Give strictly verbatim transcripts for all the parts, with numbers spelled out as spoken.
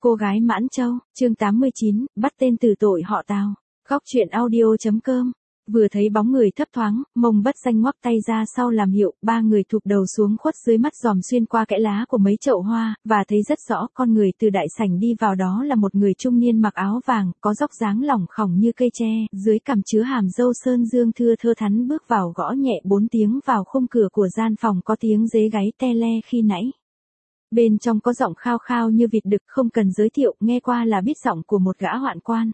Cô gái Mãn Châu, chương tám mươi chín, bắt tên tử tội họ Tào. Góc truyện audio.com. Vừa thấy bóng người thấp thoáng, Mông Bất Danh ngoắc tay ra sau làm hiệu, ba người thụp đầu xuống khuất dưới mắt dòm xuyên qua kẽ lá của mấy chậu hoa, và thấy rất rõ con người từ đại sảnh đi vào đó là một người trung niên mặc áo vàng, có dốc dáng lỏng khỏng như cây tre, dưới cằm chứa hàm râu sơn dương thưa thơ thắn bước vào gõ nhẹ bốn tiếng vào khung cửa của gian phòng có tiếng dế gáy te le khi nãy. Bên trong có giọng khao khao như vịt đực, không cần giới thiệu, nghe qua là biết giọng của một gã hoạn quan.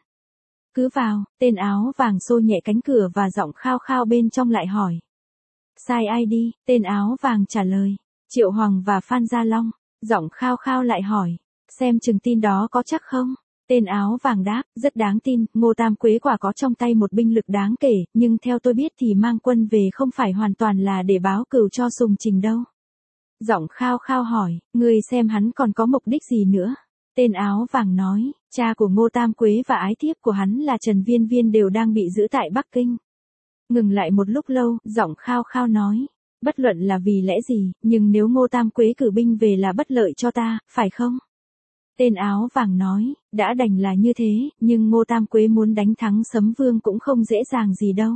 Cứ vào, tên áo vàng xô nhẹ cánh cửa và giọng khao khao bên trong lại hỏi. Sai ai đi, tên áo vàng trả lời. Triệu Hoàng và Phan Gia Long. Giọng khao khao lại hỏi. Xem chừng tin đó có chắc không? Tên áo vàng đáp, rất đáng tin, Ngô Tam Quế quả có trong tay một binh lực đáng kể, nhưng theo tôi biết thì mang quân về không phải hoàn toàn là để báo cừu cho Sùng Trình đâu. Giọng khao khao hỏi, người xem hắn còn có mục đích gì nữa? Tên áo vàng nói, cha của Ngô Tam Quế và ái thiếp của hắn là Trần Viên Viên đều đang bị giữ tại Bắc Kinh. Ngừng lại một lúc lâu, giọng khao khao nói, bất luận là vì lẽ gì, nhưng nếu Ngô Tam Quế cử binh về là bất lợi cho ta, phải không? Tên áo vàng nói, đã đành là như thế, nhưng Ngô Tam Quế muốn đánh thắng Sấm Vương cũng không dễ dàng gì đâu.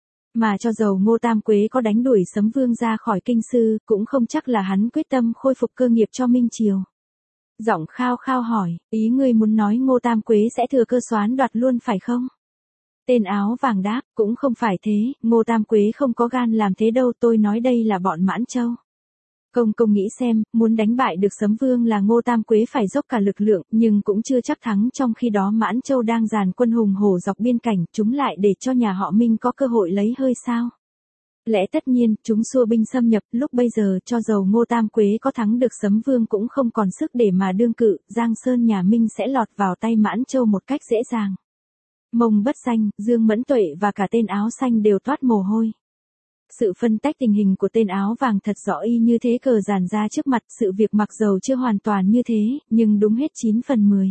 Mà cho dầu Ngô Tam Quế có đánh đuổi Sấm Vương ra khỏi kinh sư, cũng không chắc là hắn quyết tâm khôi phục cơ nghiệp cho Minh Triều. Giọng khao khao hỏi, ý ngươi muốn nói Ngô Tam Quế sẽ thừa cơ soán đoạt luôn phải không? Tên áo vàng đáp, cũng không phải thế, Ngô Tam Quế không có gan làm thế đâu, tôi nói đây là bọn Mãn Châu. Công công nghĩ xem, muốn đánh bại được Sấm Vương là Ngô Tam Quế phải dốc cả lực lượng, nhưng cũng chưa chắc thắng, trong khi đó Mãn Châu đang dàn quân hùng hổ dọc biên cảnh, chúng lại để cho nhà họ Minh có cơ hội lấy hơi sao? Lẽ tất nhiên, chúng xua binh xâm nhập, lúc bây giờ cho dầu Ngô Tam Quế có thắng được Sấm Vương cũng không còn sức để mà đương cự, Giang Sơn nhà Minh sẽ lọt vào tay Mãn Châu một cách dễ dàng. Mông Bất Danh, Dương Mẫn Tuệ và cả tên áo xanh đều toát mồ hôi. Sự phân tách tình hình của tên áo vàng thật rõ y như thế cờ dàn ra trước mặt, sự việc mặc dầu chưa hoàn toàn như thế, nhưng đúng hết chín phần mười.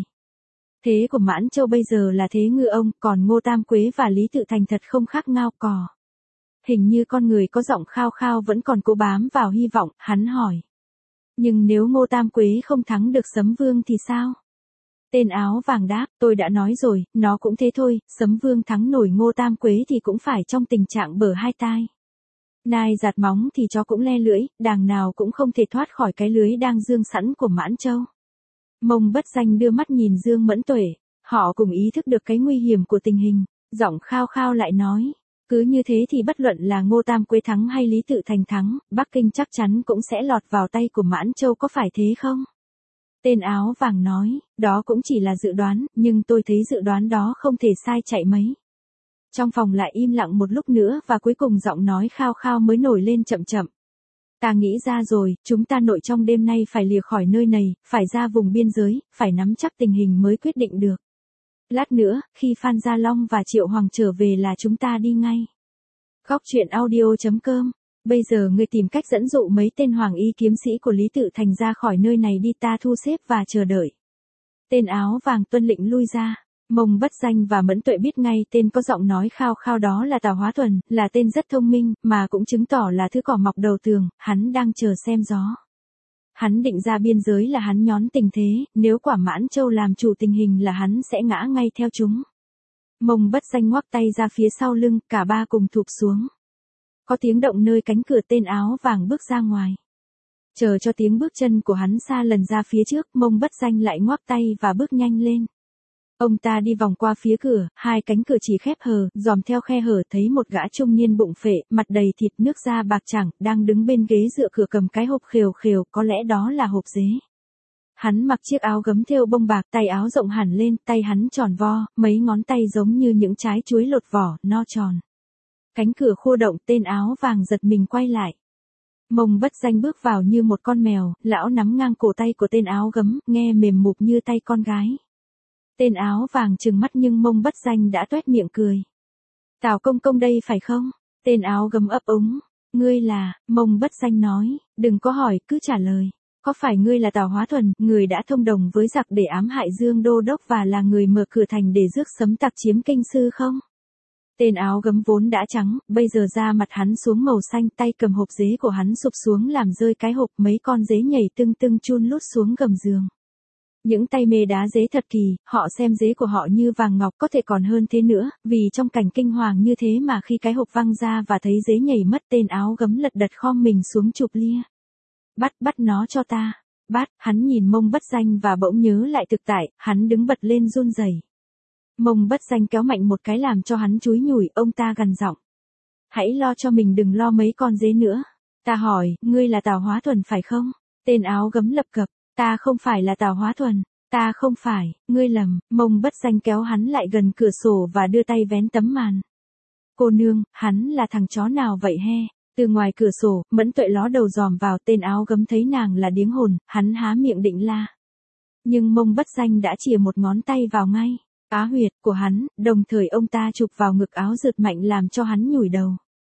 Thế của Mãn Châu bây giờ là thế ngư ông, còn Ngô Tam Quế và Lý Tự Thành thật không khác ngao cò. Hình như con người có giọng khao khao vẫn còn cố bám vào hy vọng, hắn hỏi. Nhưng nếu Ngô Tam Quế không thắng được Sấm Vương thì sao? Tên áo vàng đáp, tôi đã nói rồi, nó cũng thế thôi, Sấm Vương thắng nổi Ngô Tam Quế thì cũng phải trong tình trạng bở hai tai. Nai giạt móng thì chó cũng le lưỡi, đàng nào cũng không thể thoát khỏi cái lưới đang dương sẵn của Mãn Châu. Mông Bất Danh đưa mắt nhìn Dương Mẫn Tuệ, họ cùng ý thức được cái nguy hiểm của tình hình, giọng khao khao lại nói. Cứ như thế thì bất luận là Ngô Tam Quế thắng hay Lý Tự Thành thắng, Bắc Kinh chắc chắn cũng sẽ lọt vào tay của Mãn Châu, có phải thế không? Tên áo vàng nói, đó cũng chỉ là dự đoán, nhưng tôi thấy dự đoán đó không thể sai chạy mấy. Trong phòng lại im lặng một lúc nữa và cuối cùng giọng nói khao khao mới nổi lên chậm chậm. Ta nghĩ ra rồi, chúng ta nội trong đêm nay phải lìa khỏi nơi này, phải ra vùng biên giới, phải nắm chắc tình hình mới quyết định được. Lát nữa, khi Phan Gia Long và Triệu Hoàng trở về là chúng ta đi ngay. Góc truyện audio.com. Bây giờ ngươi tìm cách dẫn dụ mấy tên hoàng y kiếm sĩ của Lý Tự Thành ra khỏi nơi này đi, ta thu xếp và chờ đợi. Tên áo vàng tuân lệnh lui ra. Mông Bất Danh và Mẫn Tuệ biết ngay tên có giọng nói khao khao đó là Tào Hóa Thuần, là tên rất thông minh, mà cũng chứng tỏ là thứ cỏ mọc đầu tường, hắn đang chờ xem gió. Hắn định ra biên giới là hắn nhón tình thế, nếu quả Mãn Châu làm chủ tình hình là hắn sẽ ngã ngay theo chúng. Mông Bất Danh ngoắc tay ra phía sau lưng, cả ba cùng thụp xuống. Có tiếng động nơi cánh cửa, tên áo vàng bước ra ngoài. Chờ cho tiếng bước chân của hắn xa lần ra phía trước, Mông Bất Danh lại ngoắc tay và bước nhanh lên. Ông ta đi vòng qua phía cửa, hai cánh cửa chỉ khép hờ, dòm theo khe hở thấy một gã trung niên bụng phệ, mặt đầy thịt nước da bạc trắng, đang đứng bên ghế dựa cửa cầm cái hộp khều khều, có lẽ đó là hộp dế. Hắn mặc chiếc áo gấm thêu bông bạc, tay áo rộng hẳn lên, tay hắn tròn vo, mấy ngón tay giống như những trái chuối lột vỏ, no tròn. Cánh cửa khua động, tên áo vàng giật mình quay lại. Mông Bất Danh bước vào như một con mèo, lão nắm ngang cổ tay của tên áo gấm, nghe mềm mụp như tay con gái. Tên áo vàng trừng mắt nhưng Mông Bất Danh đã toét miệng cười. Tào công công đây phải không? Tên áo gấm ấp úng. Ngươi là, Mông Bất Danh nói, đừng có hỏi, cứ trả lời. Có phải ngươi là Tào Hóa Thuần, người đã thông đồng với giặc để ám hại Dương Đô Đốc và là người mở cửa thành để rước Sấm tặc chiếm kinh sư không? Tên áo gấm vốn đã trắng, bây giờ da mặt hắn xuống màu xanh, tay cầm hộp dế của hắn sụp xuống làm rơi cái hộp, mấy con dế nhảy tưng tưng chun lút xuống gầm giường. Những tay mê đá dế thật kỳ, họ xem dế của họ như vàng ngọc, có thể còn hơn thế nữa, vì trong cảnh kinh hoàng như thế mà khi cái hộp văng ra và thấy dế nhảy mất, tên áo gấm lật đật khom mình xuống chụp lia. Bắt, bắt nó cho ta. Bắt, hắn nhìn Mông Bất Danh và bỗng nhớ lại thực tại, hắn đứng bật lên run rẩy. Mông Bất Danh kéo mạnh một cái làm cho hắn chúi nhủi, ông ta gằn giọng. Hãy lo cho mình, đừng lo mấy con dế nữa. Ta hỏi, ngươi là Tào Hóa Thuần phải không? Tên áo gấm lập cập, ta không phải là Tào Hóa Thuần, ta không phải, ngươi lầm. Mông Bất Danh kéo hắn lại gần cửa sổ và đưa tay vén tấm màn. Cô nương, hắn là thằng chó nào vậy he? Từ ngoài cửa sổ, Mẫn Tuệ ló đầu dòm vào, tên áo gấm thấy nàng là điếng hồn, hắn há miệng định la. Nhưng Mông Bất Danh đã chìa một ngón tay vào ngay á huyệt của hắn, đồng thời ông ta chụp vào ngực áo rượt mạnh làm cho hắn nhủi đầu.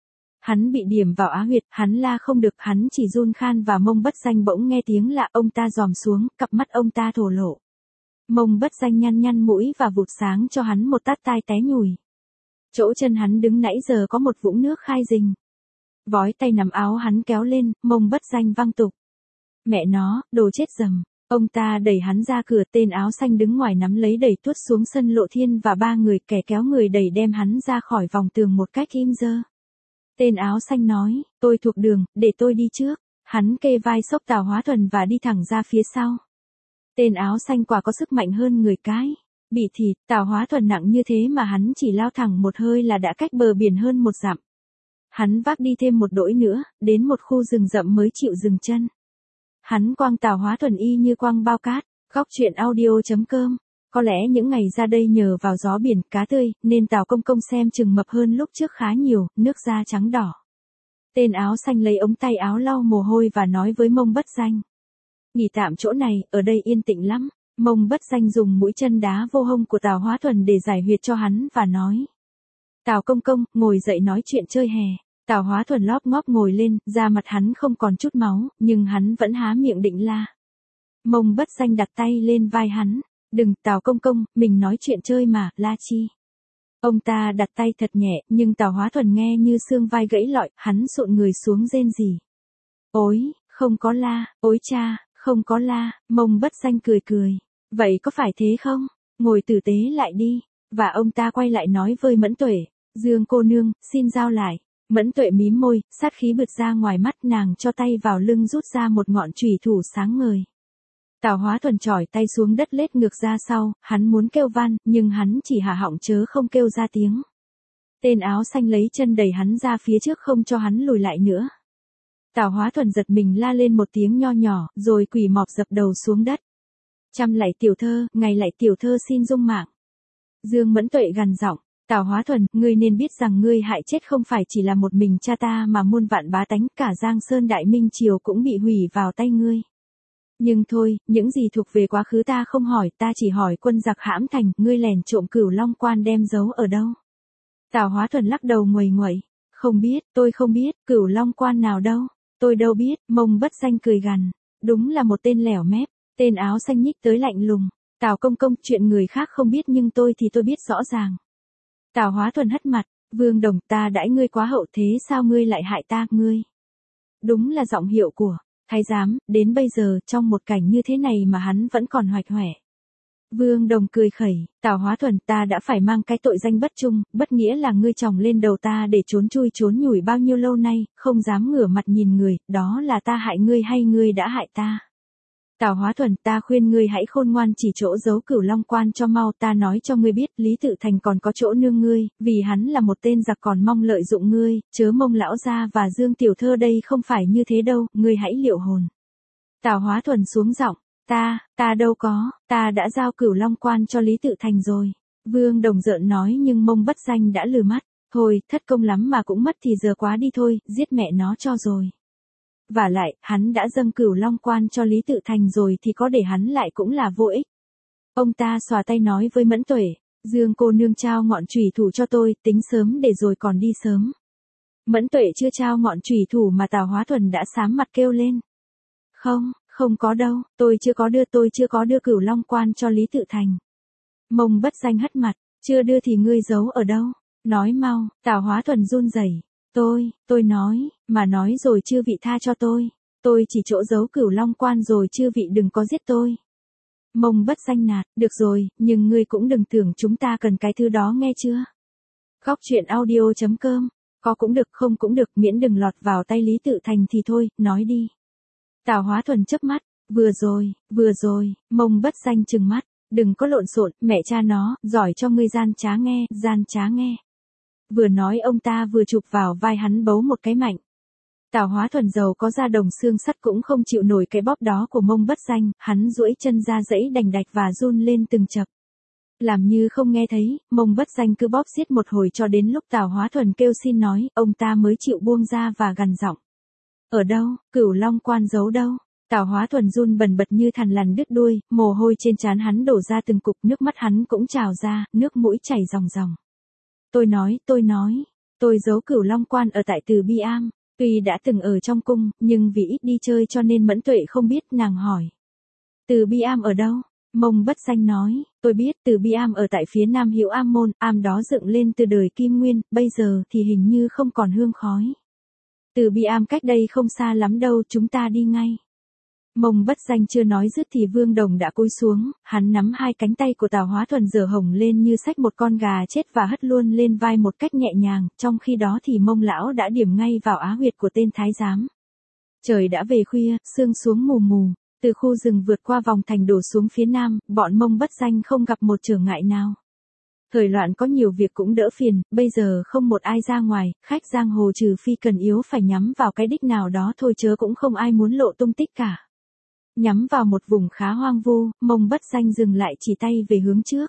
Hắn bị điểm vào á huyệt, hắn la không được, hắn chỉ run khan và Mông Bất Danh bỗng nghe tiếng lạ, ông ta dòm xuống, cặp mắt ông ta thổ lộ. Mông Bất Danh nhăn nhăn mũi và vụt sáng cho hắn một tát tai té nhùi. Chỗ chân hắn đứng nãy giờ có một vũng nước khai rình. Vói tay nắm áo hắn kéo lên, Mông Bất Danh văng tục. Mẹ nó, đồ chết dầm. Ông ta đẩy hắn ra cửa, tên áo xanh đứng ngoài nắm lấy đẩy tuốt xuống sân Lộ Thiên và ba người kẻ kéo người đẩy đem hắn ra khỏi vòng tường một cách im dơ. Tên áo xanh nói, tôi thuộc đường, để tôi đi trước. Hắn kê vai xốc Tào Hóa Thuần và đi thẳng ra phía sau. Tên áo xanh quả có sức mạnh hơn người cái. Bị thịt, Tào Hóa Thuần nặng như thế mà hắn chỉ lao thẳng một hơi là đã cách bờ biển hơn một dặm. Hắn vác đi thêm một đỗi nữa, đến một khu rừng rậm mới chịu dừng chân. Hắn quăng Tào Hóa Thuần y như quăng bao cát. Góc truyện audio chấm com. Có lẽ những ngày ra đây nhờ vào gió biển cá tươi, nên Tào Công Công xem chừng mập hơn lúc trước khá nhiều, nước da trắng đỏ. Tên áo xanh lấy ống tay áo lau mồ hôi và nói với Mông Bất Danh. Nghỉ tạm chỗ này, ở đây yên tĩnh lắm. Mông Bất Danh dùng mũi chân đá vô hông của Tào Hóa Thuần để giải huyệt cho hắn và nói. Tào Công Công, ngồi dậy nói chuyện chơi hè. Tào Hóa Thuần lóp ngóp ngồi lên, da mặt hắn không còn chút máu, nhưng hắn vẫn há miệng định la. Mông Bất Danh đặt tay lên vai hắn. Đừng, Tào Công Công, mình nói chuyện chơi mà, la chi. Ông ta đặt tay thật nhẹ, nhưng Tào Hóa Thuần nghe như xương vai gãy lọi, hắn sụn người xuống rên rỉ. Ôi, không có la, ôi cha, không có la. Mông Bất Danh cười cười. Vậy có phải thế không? Ngồi tử tế lại đi. Và ông ta quay lại nói với Mẫn Tuệ. Dương cô nương, xin giao lại. Mẫn Tuệ mím môi, sát khí bứt ra ngoài mắt, nàng cho tay vào lưng rút ra một ngọn chùy thủ sáng ngời. Tào Hóa Thuần chỏi tay xuống đất lết ngược ra sau, hắn muốn kêu van, nhưng hắn chỉ hạ họng chớ không kêu ra tiếng. Tên áo xanh lấy chân đẩy hắn ra phía trước không cho hắn lùi lại nữa. Tào Hóa Thuần giật mình la lên một tiếng nho nhỏ, rồi quỳ mọp dập đầu xuống đất. Trăm lạy tiểu thơ, ngày lạy tiểu thơ xin dung mạng. Dương Mẫn Tuệ gằn giọng. Tào Hóa Thuần, ngươi nên biết rằng ngươi hại chết không phải chỉ là một mình cha ta mà muôn vạn bá tánh, cả Giang Sơn Đại Minh Triều cũng bị hủy vào tay ngươi. Nhưng thôi, những gì thuộc về quá khứ ta không hỏi, ta chỉ hỏi quân giặc hãm thành, ngươi lèn trộm Cửu Long Quan đem giấu ở đâu? Tào Hóa Thuần lắc đầu nguầy nguậy, không biết, tôi không biết, Cửu Long Quan nào đâu, tôi đâu biết. Mông Bất Danh cười gằn, đúng là một tên lẻo mép. Tên áo xanh nhích tới lạnh lùng, Tào Công Công, chuyện người khác không biết nhưng tôi thì tôi biết rõ ràng. Tào Hóa Thuần hất mặt, Vương Đồng, ta đãi ngươi quá hậu thế sao ngươi lại hại ta, ngươi? Đúng là giọng hiệu của thái giám, đến bây giờ trong một cảnh như thế này mà hắn vẫn còn hoạch hoẻ. Vương Đồng cười khẩy, Tào Hóa Thuần, ta đã phải mang cái tội danh bất trung, bất nghĩa là ngươi chồng lên đầu ta để trốn chui trốn nhủi bao nhiêu lâu nay, không dám ngửa mặt nhìn người, đó là ta hại ngươi hay ngươi đã hại ta? Tào Hóa Thuần, ta khuyên ngươi hãy khôn ngoan chỉ chỗ giấu Cửu Long Quan cho mau, ta nói cho ngươi biết, Lý Tự Thành còn có chỗ nương ngươi, vì hắn là một tên giặc còn mong lợi dụng ngươi, chớ Mông lão gia và Dương tiểu thơ đây không phải như thế đâu, ngươi hãy liệu hồn. Tào Hóa Thuần xuống giọng, ta, ta đâu có, ta đã giao Cửu Long Quan cho Lý Tự Thành rồi. Vương Đồng giận nói nhưng Mông Bất Danh đã lừ mắt, thôi, thất công lắm mà cũng mất thì giờ quá đi thôi, giết mẹ nó cho rồi. Và lại, hắn đã dâng Cửu Long Quan cho Lý Tự Thành rồi thì có để hắn lại cũng là vô ích. Ông ta xòa tay nói với Mẫn Tuệ, Dương cô nương trao ngọn chùy thủ cho tôi, tính sớm để rồi còn đi sớm. Mẫn Tuệ chưa trao ngọn chùy thủ mà Tào Hóa Thuần đã xám mặt kêu lên. Không, không có đâu, tôi chưa có đưa tôi chưa có đưa Cửu Long Quan cho Lý Tự Thành. Mông Bất Danh hất mặt, chưa đưa thì ngươi giấu ở đâu? Nói mau. Tào Hóa Thuần run rẩy. Tôi, tôi nói, mà nói rồi chư vị tha cho tôi. Tôi chỉ chỗ giấu Cửu Long Quan rồi chư vị đừng có giết tôi. Mông Bất Danh nạt, được rồi, nhưng ngươi cũng đừng tưởng chúng ta cần cái thứ đó nghe chưa. Góc truyện audio.com, có cũng được không cũng được miễn đừng lọt vào tay Lý Tự Thành thì thôi, nói đi. Tào Hóa Thuần chớp mắt, vừa rồi, vừa rồi, Mông Bất Danh trừng mắt, đừng có lộn xộn, mẹ cha nó, giỏi cho ngươi gian trá nghe, gian trá nghe. Vừa nói ông ta vừa chụp vào vai hắn bấu một cái mạnh. Tào Hóa Thuần giàu có da đồng xương sắt cũng không chịu nổi cái bóp đó của Mông Bất Danh, hắn duỗi chân ra dẫy đành đạch và run lên từng chập. Làm như không nghe thấy, Mông Bất Danh cứ bóp xiết một hồi cho đến lúc Tào Hóa Thuần kêu xin nói, ông ta mới chịu buông ra và gằn giọng. Ở đâu, Cửu Long Quan giấu đâu? Tào Hóa Thuần run bần bật như thằn lằn đứt đuôi, mồ hôi trên trán hắn đổ ra từng cục, nước mắt hắn cũng trào ra, nước mũi chảy ròng ròng. Tôi nói, tôi nói, tôi giấu Cửu Long Quan ở tại Từ Bi Am. Tuy đã từng ở trong cung, nhưng vì ít đi chơi cho nên Mẫn Tuệ không biết, nàng hỏi. Từ Bi Am ở đâu? Mông Bất Danh nói, tôi biết Từ Bi Am ở tại phía Nam Hữu Am Môn, am đó dựng lên từ đời Kim Nguyên, bây giờ thì hình như không còn hương khói. Từ Bi Am cách đây không xa lắm đâu, chúng ta đi ngay. Mông Bất Danh chưa nói dứt thì Vương Đồng đã cúi xuống, hắn nắm hai cánh tay của Tào Hóa Thuần giở hồng lên như xách một con gà chết và hất luôn lên vai một cách nhẹ nhàng, trong khi đó thì Mông lão đã điểm ngay vào á huyệt của tên thái giám. Trời đã về khuya, sương xuống mù mù, từ khu rừng vượt qua vòng thành đổ xuống phía nam, bọn Mông Bất Danh không gặp một trở ngại nào. Thời loạn có nhiều việc cũng đỡ phiền, bây giờ không một ai ra ngoài, khách giang hồ trừ phi cần yếu phải nhắm vào cái đích nào đó thôi chớ cũng không ai muốn lộ tung tích cả. Nhắm vào một vùng khá hoang vu, Mông Bất Danh dừng lại chỉ tay về hướng trước.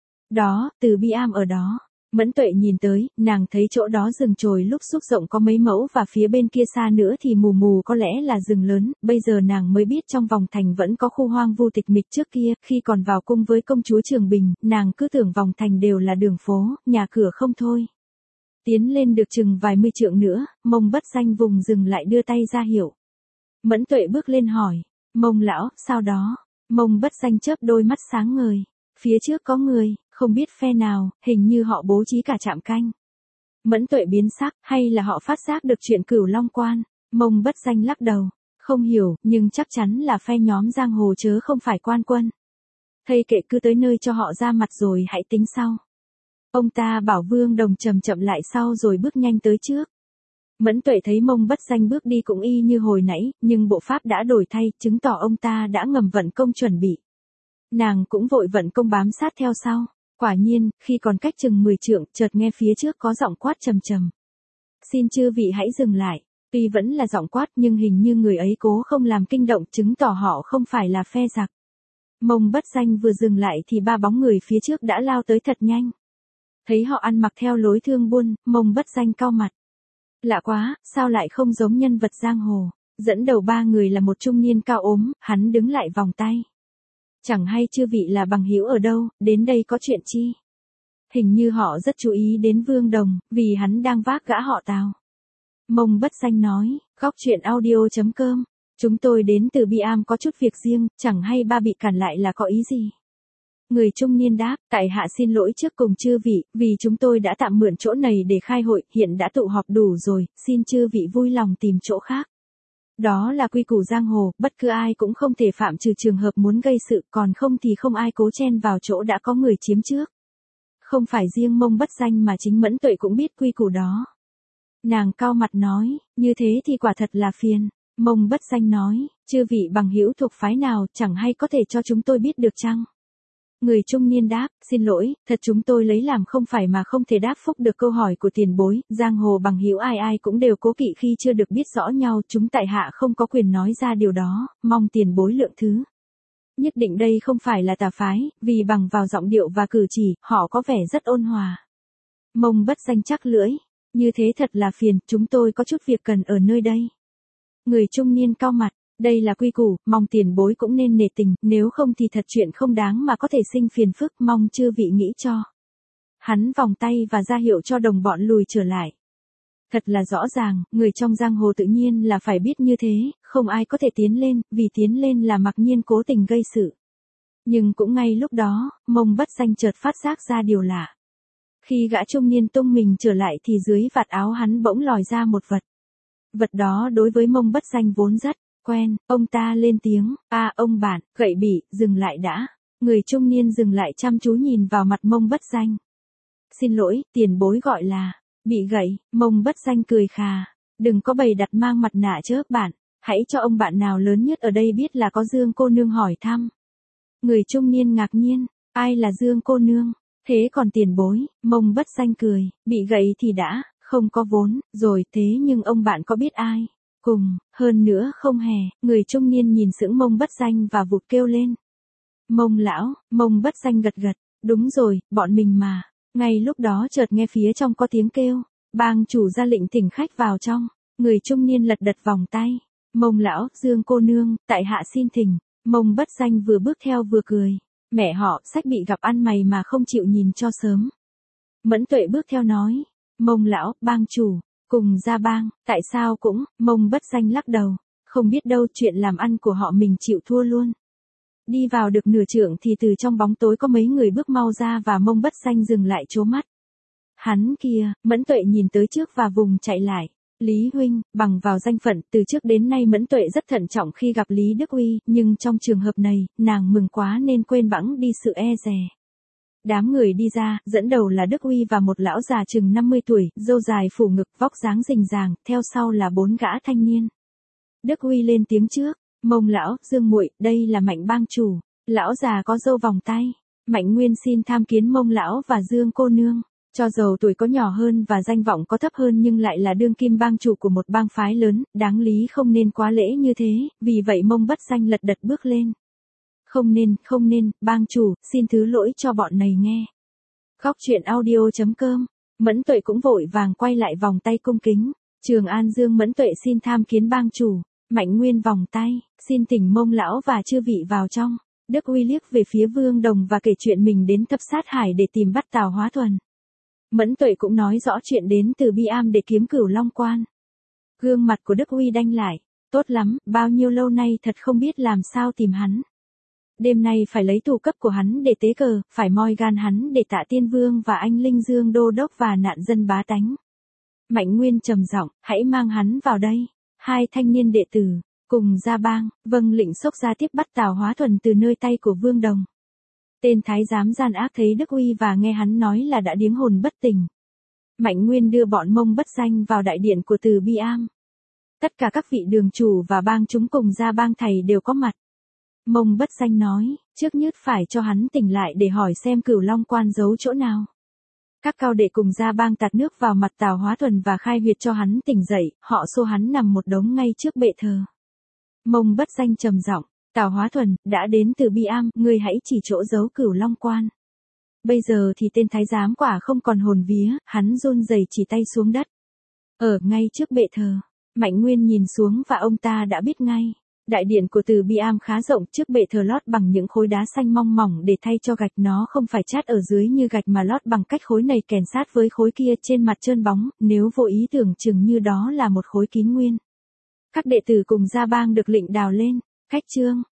Đó, Từ Bi Am ở đó. Mẫn Tuệ nhìn tới, nàng thấy chỗ đó rừng chồi lúc xúc rộng có mấy mẫu và phía bên kia xa nữa thì mù mù có lẽ là rừng lớn, bây giờ nàng mới biết trong vòng thành vẫn có khu hoang vu tịch mịch trước kia, khi còn vào cung với công chúa Trường Bình, nàng cứ tưởng vòng thành đều là đường phố, nhà cửa không thôi. Tiến lên được chừng vài mươi trượng nữa, Mông Bất Danh vùng dừng lại đưa tay ra hiệu. Mẫn Tuệ bước lên hỏi. Mông lão, sao đó? Mông Bất Danh chớp đôi mắt sáng ngời. Phía trước có người, không biết phe nào, hình như họ bố trí cả trạm canh. Mẫn Tuệ biến sắc, hay là họ phát giác được chuyện Cửu Long Quan? Mông Bất Danh lắc đầu. Không hiểu, nhưng chắc chắn là phe nhóm giang hồ chớ không phải quan quân. Thầy kệ cứ tới nơi cho họ ra mặt rồi hãy tính sau. Ông ta bảo Vương Đồng chậm chậm lại sau rồi bước nhanh tới trước. Mẫn Tuệ thấy Mông Bất Danh bước đi cũng y như hồi nãy, nhưng bộ pháp đã đổi thay, chứng tỏ ông ta đã ngầm vận công chuẩn bị. Nàng cũng vội vận công bám sát theo sau. Quả nhiên, khi còn cách chừng mười trượng, chợt nghe phía trước có giọng quát trầm trầm. Xin chư vị hãy dừng lại. Tuy vẫn là giọng quát nhưng hình như người ấy cố không làm kinh động, chứng tỏ họ không phải là phe giặc. Mông Bất Danh vừa dừng lại thì ba bóng người phía trước đã lao tới thật nhanh. Thấy họ ăn mặc theo lối thương buôn, Mông Bất Danh cau mặt. Lạ quá, sao lại không giống nhân vật giang hồ? Dẫn đầu ba người là một trung niên cao ốm, hắn đứng lại vòng tay. Chẳng hay chư vị là bằng hữu ở đâu, đến đây có chuyện chi? Hình như họ rất chú ý đến Vương Đồng, vì hắn đang vác gã họ Tào. Mông Bất Danh nói, góc truyện audio.com, chúng tôi đến từ Bi Am có chút việc riêng, chẳng hay ba bị cản lại là có ý gì? Người trung niên đáp, tại hạ xin lỗi trước cùng chư vị, vì chúng tôi đã tạm mượn chỗ này để khai hội, hiện đã tụ họp đủ rồi, xin chư vị vui lòng tìm chỗ khác. Đó là quy củ giang hồ, bất cứ ai cũng không thể phạm trừ trường hợp muốn gây sự, còn không thì không ai cố chen vào chỗ đã có người chiếm trước. Không phải riêng Mông Bất Danh mà chính Mẫn Tuệ cũng biết quy củ đó. Nàng cau mặt nói, như thế thì quả thật là phiền. Mông Bất Danh nói, chư vị bằng hữu thuộc phái nào, chẳng hay có thể cho chúng tôi biết được chăng? Người trung niên đáp, xin lỗi, thật chúng tôi lấy làm không phải mà không thể đáp phúc được câu hỏi của tiền bối, giang hồ bằng hữu ai ai cũng đều cố kỵ khi chưa được biết rõ nhau, chúng tại hạ không có quyền nói ra điều đó, mong tiền bối lượng thứ. Nhất định đây không phải là tà phái, vì bằng vào giọng điệu và cử chỉ, họ có vẻ rất ôn hòa. Mông Bất Danh chắc lưỡi, như thế thật là phiền, chúng tôi có chút việc cần ở nơi đây. Người trung niên cau mặt. Đây là quy củ, mong tiền bối cũng nên nể tình, nếu không thì thật chuyện không đáng mà có thể sinh phiền phức, mong chư vị nghĩ cho. Hắn vòng tay và ra hiệu cho đồng bọn lùi trở lại. Thật là rõ ràng, người trong giang hồ tự nhiên là phải biết như thế, không ai có thể tiến lên, vì tiến lên là mặc nhiên cố tình gây sự. Nhưng cũng ngay lúc đó, Mông Bất Danh chợt phát giác ra điều lạ. Khi gã trung niên tung mình trở lại thì dưới vạt áo hắn bỗng lòi ra một vật. Vật đó đối với Mông Bất Danh vốn rất Quen, ông ta lên tiếng, a ông bạn, gậy bị, dừng lại đã. Người trung niên dừng lại chăm chú nhìn vào mặt Mông Bất Danh. Xin lỗi, tiền bối gọi là, bị gậy, Mông Bất Danh cười khà. Đừng có bày đặt mang mặt nạ chớ bạn, hãy cho ông bạn nào lớn nhất ở đây biết là có Dương cô nương hỏi thăm. Người trung niên ngạc nhiên, ai là Dương cô nương? Thế còn tiền bối, Mông Bất Danh cười, bị gậy thì đã, không có vốn, rồi thế nhưng ông bạn có biết ai? Cùng, hơn nữa không hề, người trung niên nhìn sững Mông Bất Danh và vụt kêu lên. Mông lão, Mông Bất Danh gật gật, đúng rồi, bọn mình mà. Ngay lúc đó chợt nghe phía trong có tiếng kêu, bang chủ ra lệnh thỉnh khách vào trong, người trung niên lật đật vòng tay. Mông lão, Dương cô nương, tại hạ xin thỉnh. Mông Bất Danh vừa bước theo vừa cười. Mẹ họ, sách bị gặp ăn mày mà không chịu nhìn cho sớm. Mẫn Tuệ bước theo nói. Mông lão, bang chủ, cùng ra bang, tại sao cũng, Mông Bất Danh lắc đầu. Không biết đâu chuyện làm ăn của họ mình chịu thua luôn. Đi vào được nửa trượng thì từ trong bóng tối có mấy người bước mau ra và Mông Bất Danh dừng lại trố mắt. Hắn kia, Mẫn Tuệ nhìn tới trước và vùng chạy lại. Lý huynh, bằng vào danh phận, từ trước đến nay Mẫn Tuệ rất thận trọng khi gặp Lý Đức Uy, nhưng trong trường hợp này, nàng mừng quá nên quên bẵng đi sự e dè. Đám người đi ra, dẫn đầu là Đức Uy và một lão già chừng năm mươi tuổi, râu dài phủ ngực, vóc dáng rình ràng, theo sau là bốn gã thanh niên. Đức Uy lên tiếng trước, Mông lão, Dương muội, đây là Mạnh bang chủ. Lão già có râu vòng tay. Mạnh Nguyên xin tham kiến Mông lão và Dương cô nương. Cho dầu tuổi có nhỏ hơn và danh vọng có thấp hơn nhưng lại là đương kim bang chủ của một bang phái lớn, đáng lý không nên quá lễ như thế, vì vậy Mông Bất Danh lật đật bước lên. Không nên, không nên, bang chủ, xin thứ lỗi cho bọn này nghe. Góc truyện audio chấm com, Mẫn Tuệ cũng vội vàng quay lại vòng tay cung kính. Trường An Dương Mẫn Tuệ xin tham kiến bang chủ. Mạnh Nguyên vòng tay, xin thỉnh Mông lão và chư vị vào trong. Đức Uy liếc về phía Vương Đồng và kể chuyện mình đến Thập Sát Hải để tìm bắt Tào Hóa Thuần. Mẫn Tuệ cũng nói rõ chuyện đến từ Bi Am để kiếm Cửu Long Quan. Gương mặt của Đức Uy đanh lại, tốt lắm, bao nhiêu lâu nay thật không biết làm sao tìm hắn. Đêm nay phải lấy tù cấp của hắn để tế cờ, phải moi gan hắn để Tạ Tiên Vương và anh Linh Dương đô đốc và nạn dân bá tánh. Mạnh Nguyên trầm giọng, hãy mang hắn vào đây. Hai thanh niên đệ tử, cùng ra bang, vâng lệnh xốc ra tiếp bắt Tào Hóa Thuần từ nơi tay của Vương Đồng. Tên thái giám gian ác thấy Đức Uy và nghe hắn nói là đã điếng hồn bất tỉnh. Mạnh Nguyên đưa bọn Mông Bất Danh vào đại điện của Từ Bi Am. Tất cả các vị đường chủ và bang chúng cùng ra bang thầy đều có mặt. Mông Bất Danh nói, trước nhất phải cho hắn tỉnh lại để hỏi xem Cửu Long Quan giấu chỗ nào. Các cao đệ cùng ra bang tạt nước vào mặt Tào Hóa Thuần và khai huyệt cho hắn tỉnh dậy, họ xô hắn nằm một đống ngay trước bệ thờ. Mông Bất Danh trầm giọng, Tào Hóa Thuần, đã đến từ Bi Am, ngươi hãy chỉ chỗ giấu Cửu Long Quan. Bây giờ thì tên thái giám quả không còn hồn vía, hắn run rẩy chỉ tay xuống đất. Ở ngay trước bệ thờ, Mạnh Nguyên nhìn xuống và ông ta đã biết ngay. Đại điện của Từ Bi Am khá rộng, trước bệ thờ lót bằng những khối đá xanh mong mỏng để thay cho gạch, nó không phải chát ở dưới như gạch mà lót bằng cách khối này kèn sát với khối kia trên mặt trơn bóng, nếu vô ý tưởng chừng như đó là một khối kín nguyên. Các đệ tử cùng ra bang được lệnh đào lên, cách trương,